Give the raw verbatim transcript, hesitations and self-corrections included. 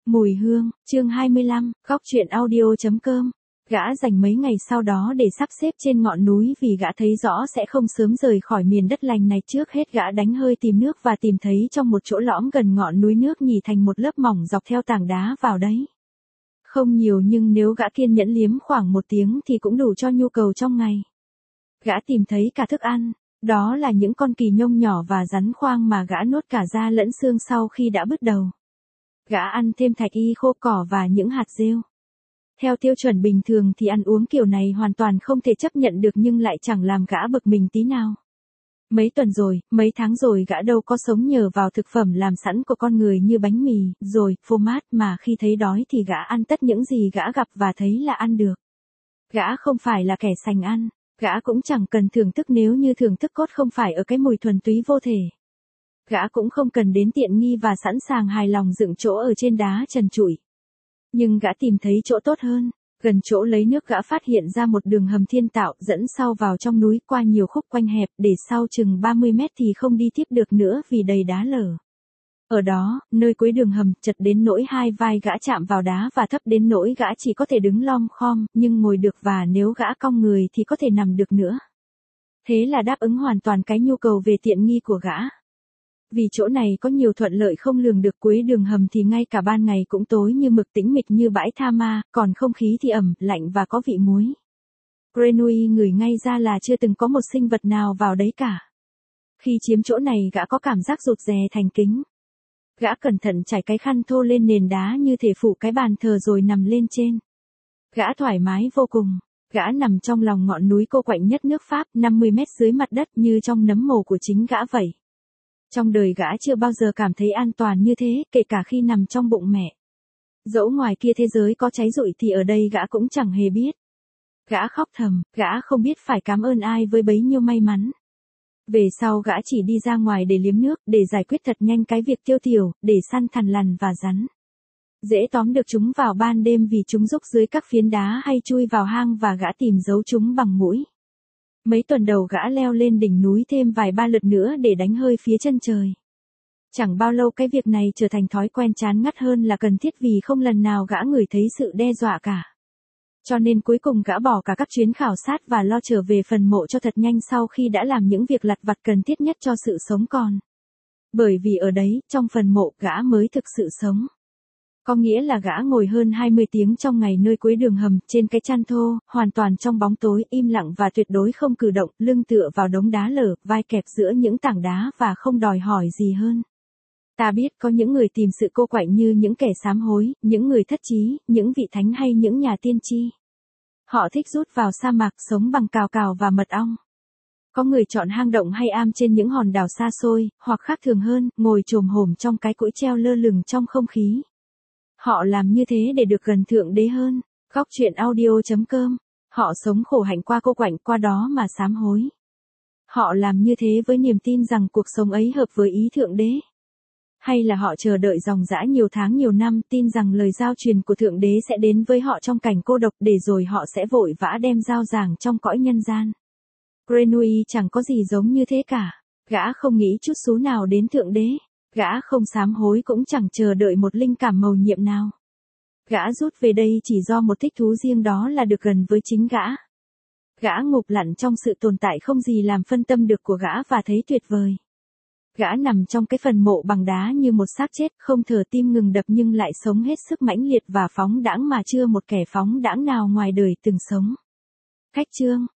Mùi hương, chương hai mươi lăm, góc truyện audio.com. Gã dành mấy ngày sau đó để sắp xếp trên ngọn núi vì gã thấy rõ sẽ không sớm rời khỏi miền đất lành này. Trước hết gã đánh hơi tìm nước và tìm thấy trong một chỗ lõm gần ngọn núi nước nhì thành một lớp mỏng dọc theo tảng đá vào đấy. Không nhiều nhưng nếu gã kiên nhẫn liếm khoảng một tiếng thì cũng đủ cho nhu cầu trong ngày. Gã tìm thấy cả thức ăn, đó là những con kỳ nhông nhỏ và rắn khoang mà gã nuốt cả da lẫn xương sau khi đã bứt đầu. Gã ăn thêm thạch y khô cỏ và những hạt rêu. Theo tiêu chuẩn bình thường thì ăn uống kiểu này hoàn toàn không thể chấp nhận được nhưng lại chẳng làm gã bực mình tí nào. Mấy tuần rồi, mấy tháng rồi gã đâu có sống nhờ vào thực phẩm làm sẵn của con người như bánh mì, rồi, phô mát mà khi thấy đói thì gã ăn tất những gì gã gặp và thấy là ăn được. Gã không phải là kẻ sành ăn, gã cũng chẳng cần thưởng thức nếu như thưởng thức cốt không phải ở cái mùi thuần túy vô thể. Gã cũng không cần đến tiện nghi và sẵn sàng hài lòng dựng chỗ ở trên đá trần trụi. Nhưng gã tìm thấy chỗ tốt hơn, gần chỗ lấy nước gã phát hiện ra một đường hầm thiên tạo dẫn sau vào trong núi qua nhiều khúc quanh hẹp để sau chừng ba mươi mét thì không đi tiếp được nữa vì đầy đá lở. Ở đó, nơi cuối đường hầm chật đến nỗi hai vai gã chạm vào đá và thấp đến nỗi gã chỉ có thể đứng lom khom nhưng ngồi được và nếu gã cong người thì có thể nằm được nữa. Thế là đáp ứng hoàn toàn cái nhu cầu về tiện nghi của gã. Vì chỗ này có nhiều thuận lợi không lường được, cuối đường hầm thì ngay cả ban ngày cũng tối như mực, tĩnh mịch như bãi tha ma, còn không khí thì ẩm, lạnh và có vị muối. Grenouille ngửi ngay ra là chưa từng có một sinh vật nào vào đấy cả. Khi chiếm chỗ này gã có cảm giác rụt rè thành kính. Gã cẩn thận trải cái khăn thô lên nền đá như thể phủ cái bàn thờ rồi nằm lên trên. Gã thoải mái vô cùng. Gã nằm trong lòng ngọn núi cô quạnh nhất nước Pháp, năm mươi mét dưới mặt đất như trong nấm mồ của chính gã vậy. Trong đời gã chưa bao giờ cảm thấy an toàn như thế, kể cả khi nằm trong bụng mẹ. Dẫu ngoài kia thế giới có cháy rụi thì ở đây gã cũng chẳng hề biết. Gã khóc thầm, gã không biết phải cảm ơn ai với bấy nhiêu may mắn. Về sau gã chỉ đi ra ngoài để liếm nước, để giải quyết thật nhanh cái việc tiêu tiểu, để săn thằn lằn và rắn. Dễ tóm được chúng vào ban đêm vì chúng rúc dưới các phiến đá hay chui vào hang và gã tìm giấu chúng bằng mũi. Mấy tuần đầu gã leo lên đỉnh núi thêm vài ba lượt nữa để đánh hơi phía chân trời. Chẳng bao lâu cái việc này trở thành thói quen chán ngắt hơn là cần thiết vì không lần nào gã ngửi thấy sự đe dọa cả. Cho nên cuối cùng gã bỏ cả các chuyến khảo sát và lo trở về phần mộ cho thật nhanh sau khi đã làm những việc lặt vặt cần thiết nhất cho sự sống còn. Bởi vì ở đấy, trong phần mộ, gã mới thực sự sống. Có nghĩa là gã ngồi hơn hai mươi tiếng trong ngày nơi cuối đường hầm, trên cái chăn thô, hoàn toàn trong bóng tối, im lặng và tuyệt đối không cử động, lưng tựa vào đống đá lở, vai kẹp giữa những tảng đá và không đòi hỏi gì hơn. Ta biết có những người tìm sự cô quạnh như những kẻ sám hối, những người thất trí, những vị thánh hay những nhà tiên tri. Họ thích rút vào sa mạc, sống bằng cào cào và mật ong. Có người chọn hang động hay am trên những hòn đảo xa xôi, hoặc khác thường hơn, ngồi chồm hổm trong cái cũi treo lơ lửng trong không khí. Họ làm như thế để được gần Thượng Đế hơn. Góc truyện audio.com. Họ sống khổ hạnh qua cô quạnh, qua đó mà sám hối. Họ làm như thế với niềm tin rằng cuộc sống ấy hợp với ý Thượng Đế. Hay là họ chờ đợi dòng dã nhiều tháng nhiều năm, tin rằng lời giao truyền của Thượng Đế sẽ đến với họ trong cảnh cô độc để rồi họ sẽ vội vã đem giao giảng trong cõi nhân gian. Grenouille chẳng có gì giống như thế cả. Gã không nghĩ chút xú nào đến Thượng Đế. Gã không sám hối cũng chẳng chờ đợi một linh cảm mầu nhiệm nào. Gã rút về đây chỉ do một thích thú riêng, đó là được gần với chính gã. Gã ngụp lặn trong sự tồn tại không gì làm phân tâm được của gã và thấy tuyệt vời. Gã nằm trong cái phần mộ bằng đá như một xác chết, không thở, tim ngừng đập nhưng lại sống hết sức mãnh liệt và phóng đãng mà chưa một kẻ phóng đãng nào ngoài đời từng sống. Khách chương.